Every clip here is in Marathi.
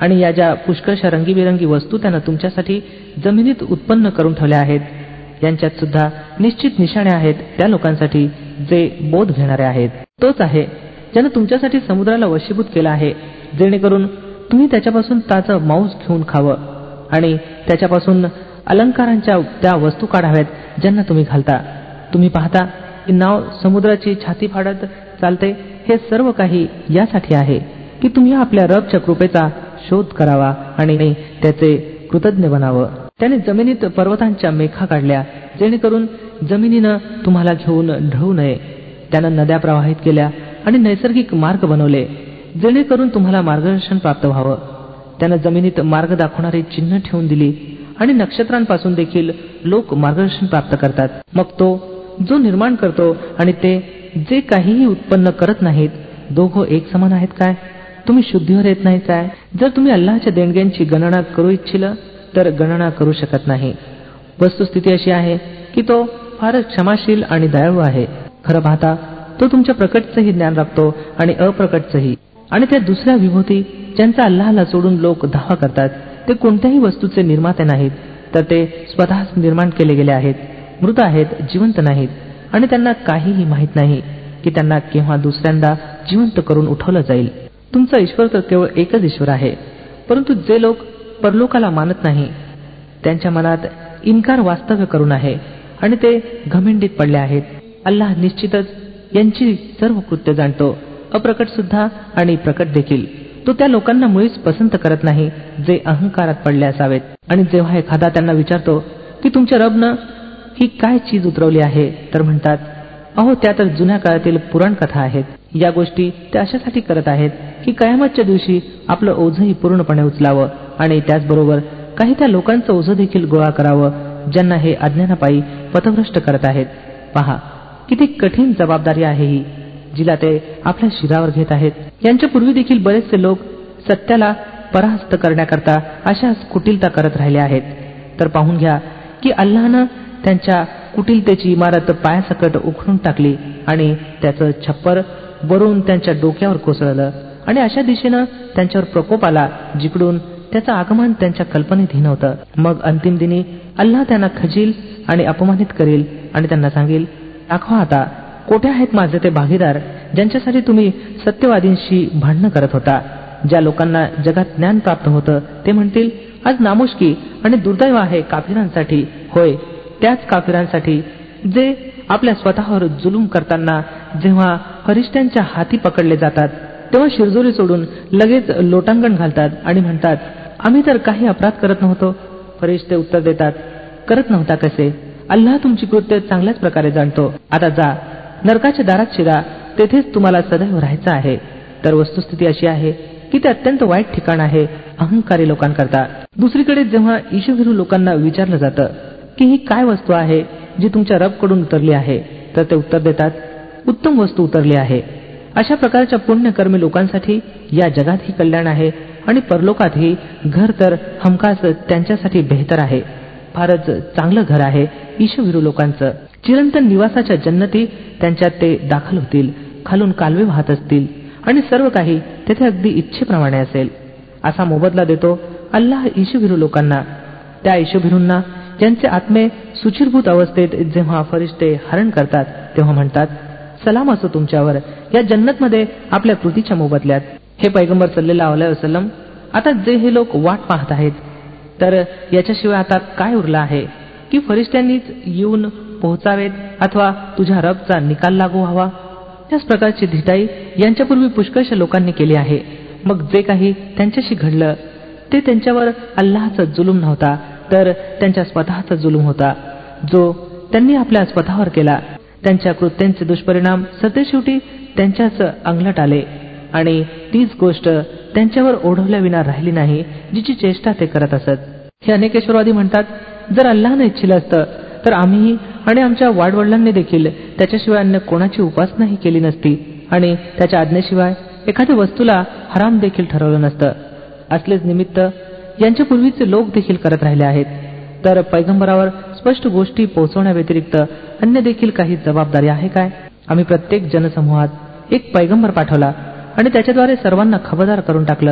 आणि या ज्या पुष्कळशा रंगीबेरंगी वस्तू त्यानं तुमच्यासाठी जमिनीत उत्पन्न करून ठेवल्या आहेत, यांच्यात सुद्धा निश्चित निशाणे आहेत त्या लोकांसाठी जे बोध घेणारे आहेत. तोच आहे ज्यानं तुमच्यासाठी समुद्राला वशीभूत केला आहे, जेणेकरून तुम्ही त्याच्यापासून ताजं मांस घेऊन खावं आणि त्याच्यापासून अलंकारांच्या त्या वस्तू काढाव्यात ज्यांना तुम्ही घालता. तुम्ही पाहता की नाव समुद्राची छाती फाडत चालते. हे सर्व काही यासाठी आहे की तुम्ही आपल्या रबच्या कृपेचा शोध करावा आणि त्याचे कृतज्ञ बनावं. त्याने जमिनीत पर्वतांच्या मेखा काढल्या जेणेकरून जमिनीनं तुम्हाला घेऊन ढळू नये. त्यानं नद्या प्रवाहित केल्या आणि नैसर्गिक मार्ग बनवले जेणेकरून तुम्हाला मार्गदर्शन प्राप्त व्हावं. त्यानं जमिनीत मार्ग दाखवणारी चिन्ह ठेवून दिली आणि नक्षत्रांपासून देखील लोक मार्गदर्शन प्राप्त करतात. मग तो जो निर्माण करतो आणि ते जे काहीही उत्पन्न करत नाहीत, दोघं एक समान आहेत काय? तुम्ही शुद्धीवर येत नाही काय? जर तुम्ही अल्लाहच्या देणग्यांची गणना करू इच्छिल तर गणना करू शकत नाही. वस्तुस्थिती अशी आहे की तो फारच क्षमाशील आणि दयाळू आहे. खरं पाहता तो तुमच्या प्रकटचंही ज्ञान राखतो आणि अप्रकटचंही. आणि त्या दुसऱ्या विभूती ज्यांचा अल्लाहला सोडून लोक दावा करतात, ते कोणत्याही वस्तूचे निर्माते नाहीत, तर ते स्वतःच निर्माण केले गेले आहेत, मृत आहेत, जिवंत नाहीत. आणि त्यांना काहीही माहीत नाही की त्यांना केव्हा दुसऱ्यांदा जिवंत करून उठवलं जाईल. तुमचा ईश्वर तर केवळ एकच ईश्वर आहे. परंतु जे लोक परलोकाला मानत नाही त्यांच्या मनात इन्कार वास्तव्य करून आहे आणि ते घमेंडीत पडले आहेत. अल्लाह निश्चितच यांची सर्व कृत्य जाणतो, अप्रकट सुद्धा आणि प्रकट देखील. तो त्या लोकांना मुळीच पसंत करत नाही जे अहंकारात पडले असावेत. आणि जेव्हा एखादा त्यांना विचारतो की तुमच्या रबनं ही काय चीज उतरवली आहे, तर म्हणतात, अहो त्या तर जुन्या काळातील पुराण कथा आहेत. या गोष्टी ते अशासाठी करत आहेत की कयामतच्या दिवशी आपलं ओझंही पूर्णपणे उचलावं आणि त्याचबरोबर काही त्या लोकांचं ओझं देखील गोळा करावं ज्यांना हे अज्ञानापायी पथभ्रष्ट करत आहेत. पहा किती कठीण जबाबदारी आहे ही, जिला ते आपल्या शिरावर घेत आहेत. यांच्या पूर्वी देखील बरेचसे लोक सत्याला पराहस्त करण्याकरता अशाच कुटिलता करत राहिले आहेत. तर पाहून घ्या की अल्लाहनं त्यांच्या कुटिलतेची इमारत पायासकट उखडून टाकली आणि त्याचं छप्पर वरून त्यांच्या डोक्यावर कोसळलं आणि अशा दिशेनं त्यांच्यावर प्रकोप आला जिकडून त्याचं आगमन त्यांच्या कल्पनेतही नव्हतं. मग अंतिम दिनी अल्लाह त्यांना खजील आणि अपमानित करेल आणि त्यांना सांगेल, दाखवा आता कोठे आहेत माझे ते भागीदार ज्यांच्यासाठी तुम्ही सत्यवादींशी भांडणं करत होता. ज्या लोकांना जगात ज्ञान प्राप्त होतं ते म्हणतील, आज नामुष्की आणि दुर्दैव आहे काफिरांसाठी, होय त्याच काफिरांसाठी जे आपल्या स्वतःवर जुलूम करताना जेव्हा फरिश्त्यांच्या हाती पकडले जातात तेव्हा शिरजोरी सोडून लगेच लोटांगण घालतात आणि म्हणतात, आम्ही तर काही अपराध करत नव्हतो. फरिश्ते उत्तर देतात, करत नव्हता कसे? अल्लाह तुमची कृत्य चांगल्याच प्रकारे जाणतो. आता जा, नरकाच्या दारात शिरा, तेथेच तुम्हाला सदैव राहायचं आहे. तर वस्तुस्थिती अशी आहे की ते अत्यंत वाईट ठिकाण आहे अहंकारी लोकांकरता. दुसरीकडे जेव्हा ईशभिरू लोकांना विचारलं जातं की ही काय वस्तू आहे जी तुमच्या रबकडून उतरली आहे, तर ते उत्तर देतात, उत्तम वस्तू उतरली आहे. अशा प्रकारच्या पुण्यकर्मी लोकांसाठी या जगातही कल्याण आहे आणि परलोकातही घर तर हमखास त्यांच्यासाठी बेहतर आहे. फारच चांगलं घर आहे ईशभिरू लोकांचं. चिरंतन निवासाच्या जन्नती त्यांच्यात ते दाखल होतील. खालून कालवे वाहत असतील आणि सर्व काही तेथे अगदी इच्छेप्रमाणे असेल. असा मोबदला देतो अल्लाह ईशभिरू लोकांना. त्या ईशभिरूंना ज्यांचे आत्मे सुचिरभूत अवस्थेत जेव्हा फरिश्ते हरण करतात तेव्हा म्हणतात, सलाम असो तुमच्यावर या जन्नतमध्ये आपल्या कृतीच्या मोबदल्यात. हे पैगंबर सल्लल्लाहु अलैहि वसल्लम, आता जे हे लोक वाट पाहत आहेत, तर याच्याशिवाय आता काय उरलं आहे की फरिश्त्यांनीच येऊन पोहोचावेत अथवा तुझ्या रबचा निकाल लागू व्हावा? त्याच प्रकारची धिटाई यांच्यापूर्वी पुष्कळशा लोकांनी केली आहे. मग जे काही त्यांच्याशी घडलं ते त्यांच्यावर अल्लाहचा जुलूम नव्हता, तर त्यांच्या स्वतःचा जुलूम होता जो त्यांनी आपल्या स्वतःवर केला. त्यांच्या कृत्यांचे दुष्परिणाम सरतेशेवटी त्यांच्याच अंगलट आले आणि तीच गोष्ट त्यांच्यावर ओढवल्याविना राहिली नाही जिची चेष्टा ते करत असत. हे अनेकेश्वरवादी म्हणतात, जर अल्लाहने इच्छिलं असतं तर आम्हीही आणि आमच्या वाडवडिलांनी देखील त्याच्याशिवाय अन्य कोणाची उपासनाही केली नसती आणि त्याच्या आज्ञेशिवाय एखाद्या वस्तूला हराम देखील ठरवलं नसतं. असलेच निमित्त यांच्या पूर्वीचे लोक देखील करत राहिले आहेत. तर पैगंबरावर स्पष्ट गोष्टी पोहोचवण्याव्यतिरिक्त अन्य देखील काही जबाबदारी आहे काय? आम्ही प्रत्येक जनसमूहात एक पैगंबर पाठवला आणि त्याच्याद्वारे सर्वांना खबरदार करून टाकलं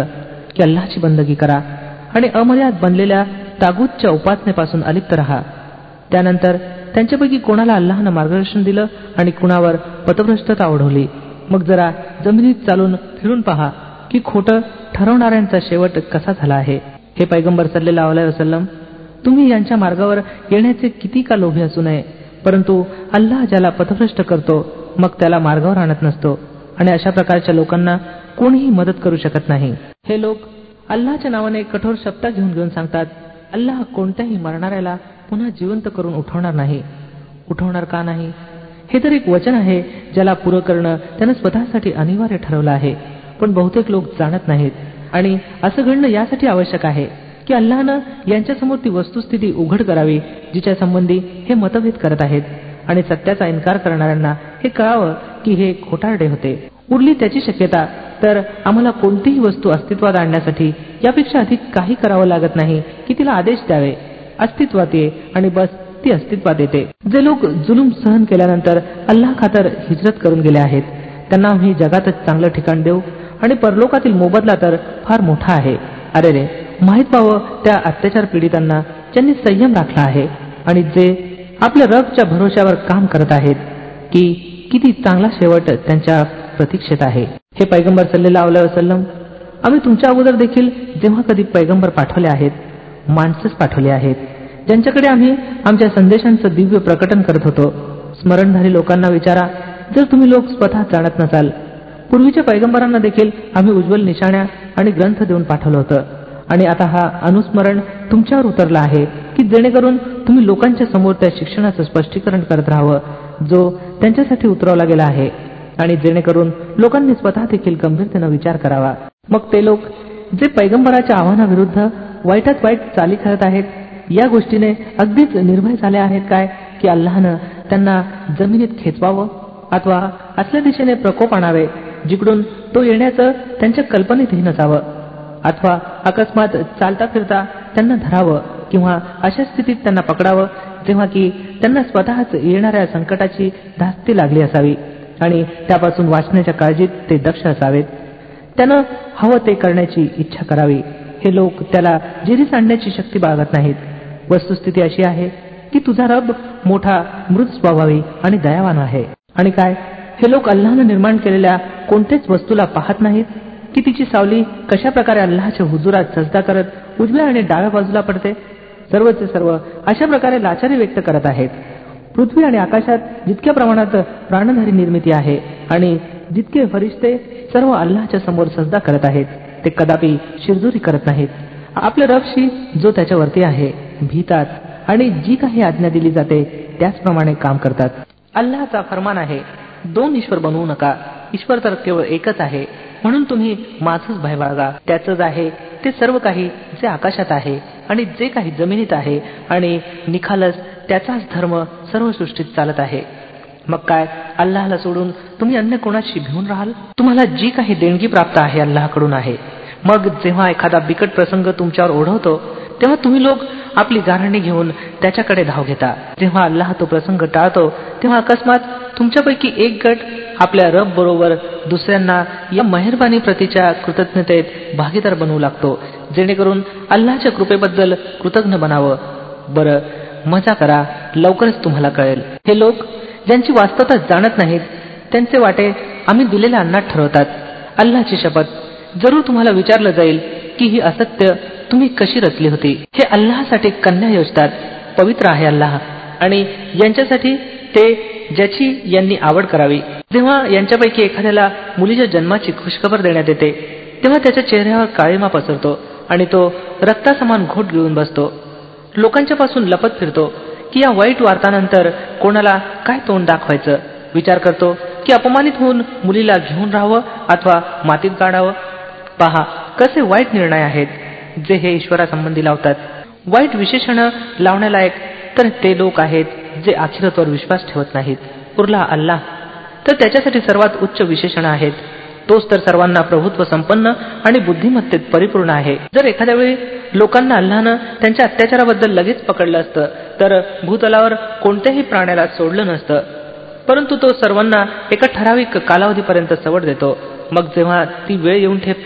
की अल्लाहची बंदगी करा आणि अमर्याद बनलेल्या तागूतच्या उपासनेपासून अलिप्त राहा. त्यानंतर त्यांच्यापैकी कोणाला अल्लाहनं मार्गदर्शन दिलं आणि कुणावर पथभ्रष्टता ओढवली. मग जरा जमिनीत चालून फिरून पहा की खोटं ठरवणाऱ्यांचा शेवट कसा झाला आहे. हे पैगंबर सल्लल्लाहु अलैहि वसल्लम, तुम्ही यांच्या मार्गावर येण्याचे किती का लोभी असू नये, परंतु अल्लाह ज्याला पथभ्रष्ट करतो मग त्याला मार्गावर आणत नसतो आणि अशा प्रकारच्या लोकांना कोणीही मदत करू शकत नाही. हे लोक अल्लाहच्या नावाने कठोर शपथा घेऊन घेऊन सांगतात, अल्लाह कोणत्याही मरणाऱ्याला पुन्हा जिवंत करून उठवणार नाही. उठवणार का नाही? हे तर एक वचन आहे ज्याला पुरं करणं त्यानं स्वतःसाठी अनिवार्य ठरवलं आहे. पण बहुतेक लोक जाणत नाहीत आणि असं घडणं यासाठी आवश्यक आहे की अल्लाहनं यांच्यासमोर ती वस्तुस्थिती उघड करावी जिच्या संबंधी हे मतभेद करत आहेत आणि सत्याचा इन्कार करणाऱ्यांना हे कळावं की हे खोटारडे होते. उरली त्याची शक्यता तर आम्हाला कोणतीही वस्तू अस्तित्वात आणण्यासाठी यापेक्षा अधिक काही करावं लागत नाही की तिला आदेश द्यावे, अस्तित्वात ये आणि बस ती अस्तित्वात येते. जे लोक जुलूम सहन केल्यानंतर अल्लाह खातर हिजरत करून गेले आहेत त्यांना आम्ही जगातच चांगलं ठिकाण देऊ आणि परलोकातील मोबदला तर फार मोठा आहे. अरे रे, माहीत व्हावं त्या अत्याचार पीडितांना ज्यांनी संयम राखला आहे आणि जे आपल्या रबच्या भरोश्यावर काम करत आहेत की किती चांगला शेवट त्यांच्या प्रतीक्षेत आहे. हे पैगंबर सल्लल्लाहु अलैहि वसल्लम, आम्ही तुमच्या अगोदर देखील जेव्हा कधी पैगंबर पाठवले आहेत माणसंच पाठवले आहेत ज्यांच्याकडे आम्ही आमच्या संदेशांचं दिव्य प्रकटन करत होतो. स्मरणधारी लोकांना विचारा, जर तुम्ही लोक स्वतः जाणत नसाल, पूर्वीच्या पैगंबरांना देखील आम्ही उज्ज्वल निशाण्या आणि ग्रंथ देऊन पाठवलं होतं आणि आता हा अनुस्मरण तुमच्यावर उतरला आहे की जेणेकरून तुम्ही लोकांच्या समोर त्या शिक्षणाचं स्पष्टीकरण करत राहावं जो त्यांच्यासाठी उतरवला गेला आहे आणि जेणेकरून लोकांनी स्वतः देखील गंभीरतेनं विचार करावा. मग ते लोक जे पैगंबराच्या आव्हानाविरुद्ध वाईटात वाईट चाली खेळत आहेत या गोष्टीने अगदीच निर्भय झाले आहेत काय की अल्लाहनं त्यांना जमिनीत खेचवावं अथवा असल्या दिशेने प्रकोप आणावे जिकडून तो येण्याचं त्यांच्या कल्पनेतही नसावं, अथवा अकस्मात चालता फिरता त्यांना धरावं किंवा अशा स्थितीत त्यांना पकडावं जेव्हा की त्यांना स्वतःच येणाऱ्या संकटाची धास्ती लागली असावी आणि त्यापासून वाचण्याच्या काळजीत ते दक्ष असावेत. त्यानं हवं ते करण्याची इच्छा करावी. हे लोक त्याला जिरीस आणण्याची शक्ती बाळगत नाहीत. वस्तुस्थिती अशी आहे की तुझा रब मोठा मृद स्वभावी आणि दयावान आहे. आणि काय, हे लोक अल्लाहनं निर्माण केलेल्या कोणत्याच वस्तूला पाहत नाहीत की तिची सावली कशा प्रकारे अल्लाहच्या हुजुरात सजदा करत उजव्या आणि डाव्या बाजूला पडते. सर्वचे सर्व अशा प्रकारे लाचारी व्यक्त करत आहेत. पृथ्वी आणि आकाशात जितक्या प्रमाणात प्राणधारी निर्मिती आहे आणि जितके फरिश्ते सर्व अल्लाहच्या समोर सजदा करत आहेत ते कदापि शिरजोरी करत नाहीत. आपल्या रबशी जो त्याच्यावरती आहे भीतात आणि जी काही आज्ञा दिली जाते त्याचप्रमाणे काम करतात. अल्लाहचा फरमान आहे, दोन ईश्वर बनवू नका, ईश्वर तर केवळ एकच आहे, म्हणून तुम्ही माझंच भय बाळगा. त्याचंच आहे ते सर्व काही जे आकाशात आहे आणि जे काही जमिनीत आहे आणि निखालस त्याचाच धर्म सर्व सृष्टीत चालत आहे. मग काय, अल्लाहला सोडून तुम्ही अन्य कोणाशी भिवून राहाल? तुम्हाला जी काही देणगी प्राप्त आहे अल्लाहकडून आहे. मग जेव्हा एखादा बिकट प्रसंग तुमच्यावर ओढवतो तेव्हा तुम्ही लोक आपली गाऱ्हाणे घेऊन त्याच्याकडे धाव घेता. जेव्हा अल्लाह तो प्रसंग टाळतो तेव्हा अकस्मात तुमच्यापैकी एक गट आपल्या रब बरोबर दुसऱ्यांना या मेहरबानी प्रतीच्या कृतज्ञतेत भागीदार बनवू लागतो जेणेकरून अल्लाहच्या कृपेबद्दल कृतज्ञ बनावं. बरं, मजा करा, लवकरच तुम्हाला कळेल. हे लोक ज्यांची वास्तवता जाणत नाहीत त्यांचे वाटे आम्ही दिलेल्या अन्नात ठरवतात. अल्लाहची शपथ, जरूर तुम्हाला विचारलं जाईल की ही असत्य तुम्ही कशी रचली होती. हे अल्लाहसाठी कन्या योजतात. पवित्र आहे अल्लाह आणि यांच्यासाठी ते ज्याची यांनी आवड करावी. जेव्हा यांच्यापैकी एखाद्याला मुलीच्या जन्माची खुशखबर देण्यात येते तेव्हा त्याच्या चेहऱ्यावर काळिमा पसरतो आणि तो रक्तासमान घोट गिळून बसतो. लोकांच्या पासून लपत फिरतो की या वाईट वार्तानंतर कोणाला काय तोंड दाखवायचं. विचार करतो की अपमानित होऊन मुलीला घेऊन राहावं अथवा मातीत गाडावं. पहा कसे वाईट निर्णय आहेत जे हे ईश्वरासंबंधी लावतात. वाईट विशेषण लावण्यालायक तर ते लोक आहेत जे आखिरतवर विश्वास ठेवत नाहीत. उरला अल्लाह तर त्याच्यासाठी सर्वात उच्च विशेषण आहेत. तोच तर सर्वांना प्रभुत्व संपन्न आणि बुद्धिमत्तेत परिपूर्ण आहे. जर एखाद्या वेळी लोकांना अल्लाहनं त्यांच्या अत्याचाराबद्दल लगेच पकडलं असतं तर भूतलावर कोणत्याही प्राण्याला सोडलं नसतं, परंतु तो सर्वांना एका ठराविक कालावधीपर्यंत सवड देतो. मग जेव्हा ती वेळ येऊन ठेपते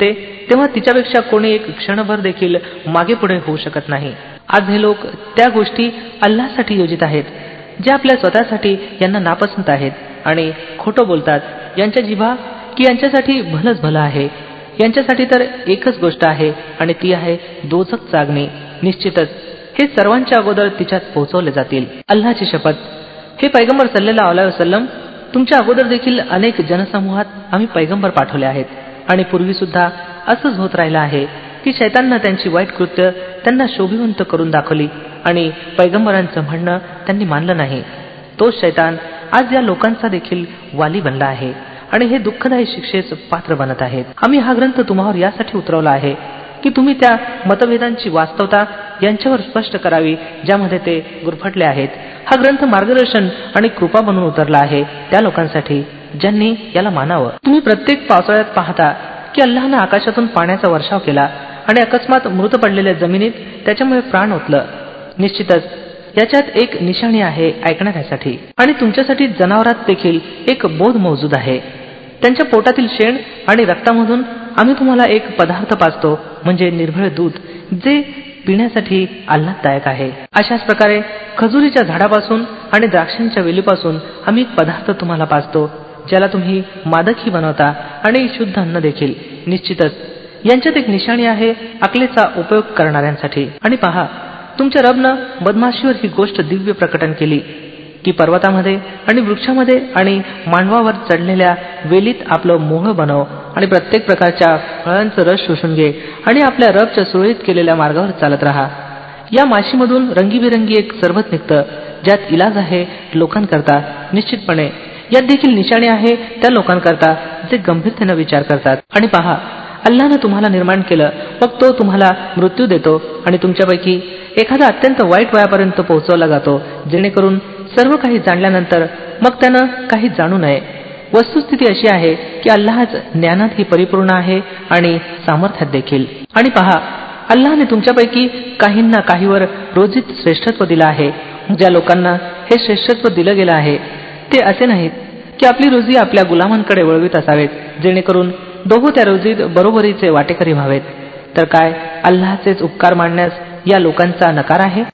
तेव्हा तिच्यापेक्षा कोणी एक क्षणभर देखील मागे पुढे होऊ शकत नाही. आज हे लोक त्या गोष्टी अल्लाहसाठी योजित आहेत जे आपल्या स्वतःसाठी यांना नापसंत आहेत आणि खोटं बोलतात. यांच्या जिभा की यांच्यासाठी भलंच भलं आहे. यांच्यासाठी तर एकच गोष्ट आहे आणि ती आहे दोझख जागणे. निश्चितच हे सर्वांच्या अगोदर तिच्यात पोहोचवले जातील. अल्लाहची शपथ, हे पैगंबर सल्लल्लाहु अलैहि वसल्लम, तुमच्या अगोदर देखील अनेक जनसमूहात आम्ही पैगंबर पाठवले आहेत आणि पूर्वी सुद्धा असंच होत राहिलं आहे की शैताननं त्यांची वाईट कृत्य त्यांना शोभिवंत करून दाखवली आणि पैगंबरांचं म्हणणं त्यांनी मानलं नाही. तोच शैतान आज या लोकांचा देखील वाली बनला आहे आणि हे दुःखदायी शिक्षेस पात्र बनत आहेत. आम्ही हा ग्रंथ तुम्हावर यासाठी उतरवला आहे की तुम्ही त्या मतभेदांची वास्तवता यांच्यावर स्पष्ट करावी ज्यामध्ये ते गुरफटले आहेत. हा ग्रंथ मार्गदर्शन आणि कृपा बनून उतरला आहे त्या लोकांसाठी ज्यांनी याला मानावं. तुम्ही प्रत्येक पावसाळ्यात पाहता की अल्लाहनं आकाशातून पाण्याचा वर्षाव केला आणि अकस्मात मृत पडलेल्या जमिनीत त्याच्यामुळे प्राण ओतलं. निश्चितच याच्यात एक निशाणी आहे ऐकणाऱ्यासाठी आणि तुमच्यासाठी जनावरात देखील एक बोध मौजूद आहे. त्यांच्या पोटातील शेण आणि रक्तामधून आम्ही तुम्हाला एक पदार्थ पाजतो म्हणजे निर्भळ दूध जे पिण्यासाठी आल्हाददायक आहे. अशाच प्रकारे खजुरीच्या झाडापासून आणि द्राक्षांच्या वेलीपासून आम्ही एक पदार्थ तुम्हाला पाजतो ज्याला तुम्ही मादकही बनवता आणि शुद्ध अन्न देखील. निश्चितच यांच्यात एक निशाणी आहे अकलेचा उपयोग करणाऱ्यांसाठी. आणि पहा, तुमच्या रबनं बदमाशीवर ही गोष्ट दिव्य प्रकटन केली की पर्वतामध्ये आणि वृक्षामध्ये आणि मांडवावर चढलेल्या वेलीत आपलं मोहळं बनव आणि प्रत्येक प्रकारच्या फळांचं रस शोषून घे आणि आपल्या रबच्या सुरळीत केलेल्या मार्गावर चालत राहा. या माशीमधून रंगीबेरंगी एक सरबत निघतं ज्यात इलाज आहे लोकांकरता. निश्चितपणे यात देखील निशाणी आहे त्या लोकांकरता जे गंभीरतेनं विचार करतात. आणि पहा, अल्लाहनं तुम्हाला निर्माण केलं, मग तो तुम्हाला मृत्यू देतो आणि तुमच्यापैकी एखादा अत्यंत वाईट वयापर्यंत पोहोचवला जातो जेणेकरून सर्व काही जाणल्यानंतर मग त्यानं काही जाणू नये. वस्तुस्थिती अशी आहे की अल्लाहच ज्ञानातही परिपूर्ण आहे आणि सामर्थ्यात देखील. आणि पहा, अल्लाहने तुमच्यापैकी काहींना काहीवर रोजीत श्रेष्ठत्व दिलं आहे. ज्या लोकांना हे श्रेष्ठत्व दिलं गेलं आहे ते असे नाहीत की आपली रोजी आपल्या गुलामांकडे वळवीत असावेत जेणेकरून दोघं त्या रोजीत बरोबरीचे वाटेकरी व्हावेत. तर काय अल्लाहचेच उपकार मानण्यास या लोकांचा नकार आहे?